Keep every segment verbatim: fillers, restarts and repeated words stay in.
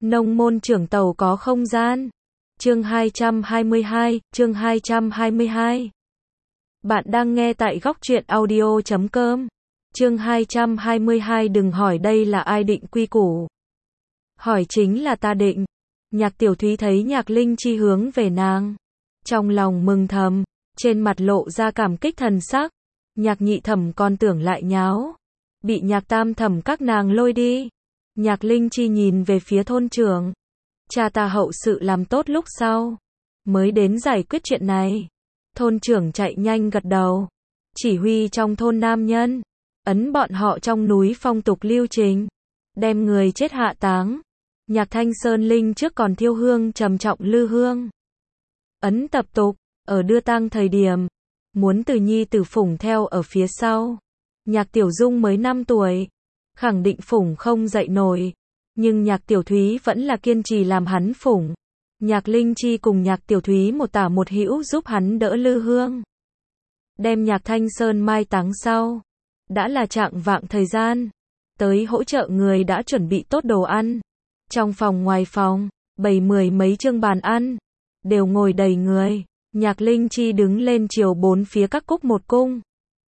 Nông môn trưởng tàu có không gian. Chương hai trăm hai mươi hai, chương hai trăm hai mươi hai. Bạn đang nghe tại góc truyện audio chấm com. Chương hai trăm hai mươi hai đừng hỏi đây là ai định quy củ. Hỏi chính là ta định. Nhạc Tiểu Thúy thấy Nhạc Linh Chi hướng về nàng. Trong lòng mừng thầm, trên mặt lộ ra cảm kích thần sắc. Nhạc Nhị Thẩm còn tưởng lại nháo. Bị Nhạc Tam Thẩm các nàng lôi đi. Nhạc Linh Chi nhìn về phía thôn trưởng. Cha ta hậu sự làm tốt lúc sau. Mới đến giải quyết chuyện này. Thôn trưởng chạy nhanh gật đầu. Chỉ huy trong thôn nam nhân. Ấn bọn họ trong núi phong tục lưu trình. Đem người chết hạ táng. Nhạc Thanh Sơn Linh trước còn thiêu hương trầm trọng lư hương. Ấn tập tục, ở đưa tang thời điểm. Muốn từ nhi tử phủng theo ở phía sau. Nhạc Tiểu Dung mới năm tuổi. Khẳng định phủng không dậy nổi. Nhưng Nhạc Tiểu Thúy vẫn là kiên trì làm hắn phủng. Nhạc Linh Chi cùng Nhạc Tiểu Thúy một tả một hữu giúp hắn đỡ lư hương. Đem Nhạc Thanh Sơn mai táng sau. Đã là trạng vạng thời gian. Tới hỗ trợ người đã chuẩn bị tốt đồ ăn. Trong phòng ngoài phòng, bày mười mấy chương bàn ăn. Đều ngồi đầy người. Nhạc Linh Chi đứng lên chiều bốn phía các cúc một cung.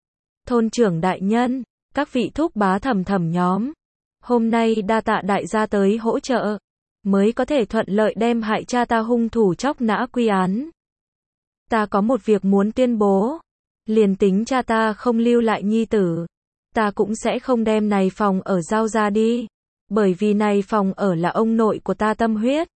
Thôn trưởng đại nhân, các vị thúc bá thẩm thẩm nhóm. Hôm nay đa tạ đại gia tới hỗ trợ. Mới có thể thuận lợi đem hại cha ta hung thủ chóc nã quy án. Ta có một việc muốn tuyên bố. Liền tính cha ta không lưu lại nhi tử. Ta cũng sẽ không đem này phòng ở giao ra đi. Bởi vì này phòng ở là ông nội của ta tâm huyết.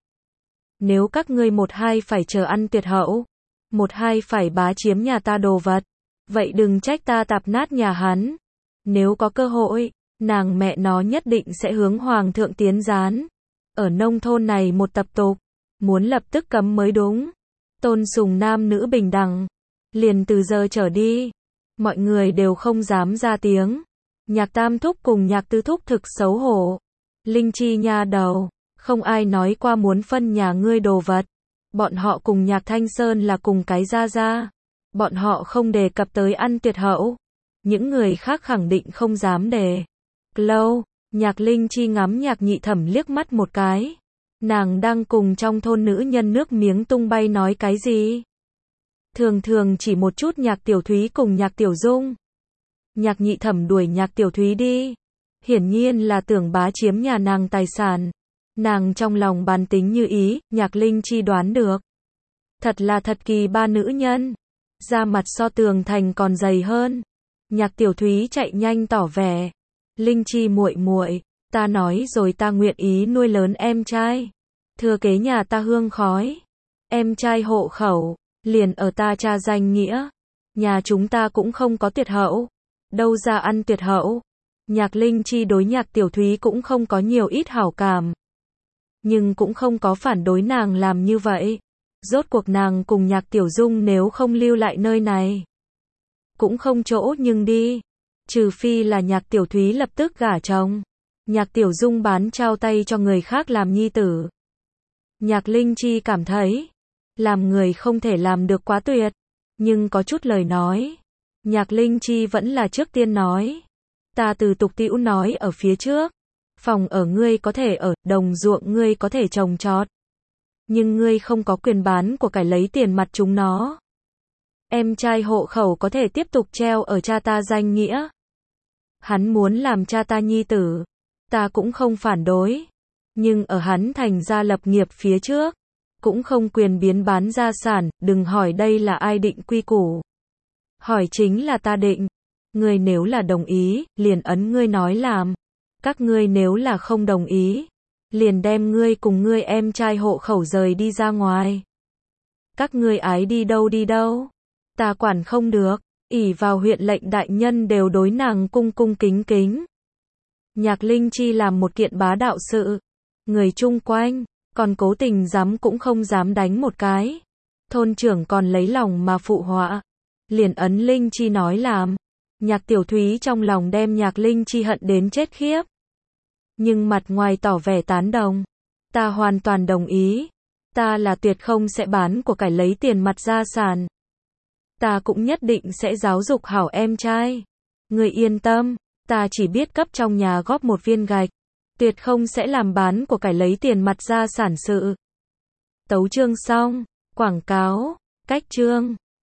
Nếu các ngươi một hai phải chờ ăn tuyệt hậu. Một hai phải bá chiếm nhà ta đồ vật. Vậy đừng trách ta tạp nát nhà hắn. Nếu có cơ hội, nàng mẹ nó nhất định sẽ hướng hoàng thượng tiến gián. Ở nông thôn này một tập tục. Muốn lập tức cấm mới đúng. Tôn sùng nam nữ bình đẳng. Liền từ giờ trở đi. Mọi người đều không dám ra tiếng. Nhạc Tam Thúc cùng Nhạc Tứ Thúc thực xấu hổ. Linh Chi nha đầu. Không ai nói qua muốn phân nhà ngươi đồ vật. Bọn họ cùng Nhạc Thanh Sơn là cùng cái gia gia. Bọn họ không đề cập tới ăn tuyệt hậu. Những người khác khẳng định không dám đề. Lâu, Nhạc Linh Chi ngắm Nhạc Nhị Thẩm liếc mắt một cái. Nàng đang cùng trong thôn nữ nhân nước miếng tung bay nói cái gì? Thường thường chỉ một chút Nhạc Tiểu Thúy cùng Nhạc Tiểu Dung. Nhạc Nhị Thẩm đuổi Nhạc Tiểu Thúy đi. Hiển nhiên là tưởng bá chiếm nhà nàng tài sản. Nàng trong lòng bàn tính như ý, Nhạc Linh Chi đoán được. Thật là thật kỳ ba nữ nhân. Da mặt so tường thành còn dày hơn. Nhạc Tiểu Thúy chạy nhanh tỏ vẻ. Linh Chi muội muội, ta nói rồi ta nguyện ý nuôi lớn em trai. Thừa kế nhà ta hương khói. Em trai hộ khẩu, liền ở ta cha danh nghĩa. Nhà chúng ta cũng không có tuyệt hậu. Đâu ra ăn tuyệt hậu. Nhạc Linh Chi đối Nhạc Tiểu Thúy cũng không có nhiều ít hảo cảm. Nhưng cũng không có phản đối nàng làm như vậy. Rốt cuộc nàng cùng Nhạc Tiểu Dung nếu không lưu lại nơi này. Cũng không chỗ nhưng đi. Trừ phi là Nhạc Tiểu Thúy lập tức gả chồng. Nhạc Tiểu Dung bán trao tay cho người khác làm nhi tử. Nhạc Linh Chi cảm thấy. Làm người không thể làm được quá tuyệt. Nhưng có chút lời nói. Nhạc Linh Chi vẫn là trước tiên nói. Ta từ tục tĩu nói ở phía trước. Phòng ở ngươi có thể ở, đồng ruộng ngươi có thể trồng trọt. Nhưng ngươi không có quyền bán của cải lấy tiền mặt chúng nó. Em trai hộ khẩu có thể tiếp tục treo ở cha ta danh nghĩa. Hắn muốn làm cha ta nhi tử. Ta cũng không phản đối. Nhưng ở hắn thành gia lập nghiệp phía trước. Cũng không quyền biến bán gia sản, đừng hỏi đây là ai định quy củ. Hỏi chính là ta định. Ngươi nếu là đồng ý, liền ấn ngươi nói làm. Các ngươi nếu là không đồng ý, liền đem ngươi cùng ngươi em trai hộ khẩu rời đi ra ngoài. Các ngươi ái đi đâu đi đâu. Ta quản không được, ỷ vào huyện lệnh đại nhân đều đối nàng cung cung kính kính. Nhạc Linh Chi làm một kiện bá đạo sự. Người chung quanh, còn cố tình dám cũng không dám đánh một cái. Thôn trưởng còn lấy lòng mà phụ họa. Liền ấn Linh Chi nói làm. Nhạc Tiểu Thúy trong lòng đem Nhạc Linh Chi hận đến chết khiếp. Nhưng mặt ngoài tỏ vẻ tán đồng. Ta hoàn toàn đồng ý. Ta là tuyệt không sẽ bán của cải lấy tiền mặt gia sản. Ta cũng nhất định sẽ giáo dục hảo em trai. Người yên tâm, ta chỉ biết cấp trong nhà góp một viên gạch. Tuyệt không sẽ làm bán của cải lấy tiền mặt ra sản sự. Tấu chương xong. Quảng cáo. Cách chương.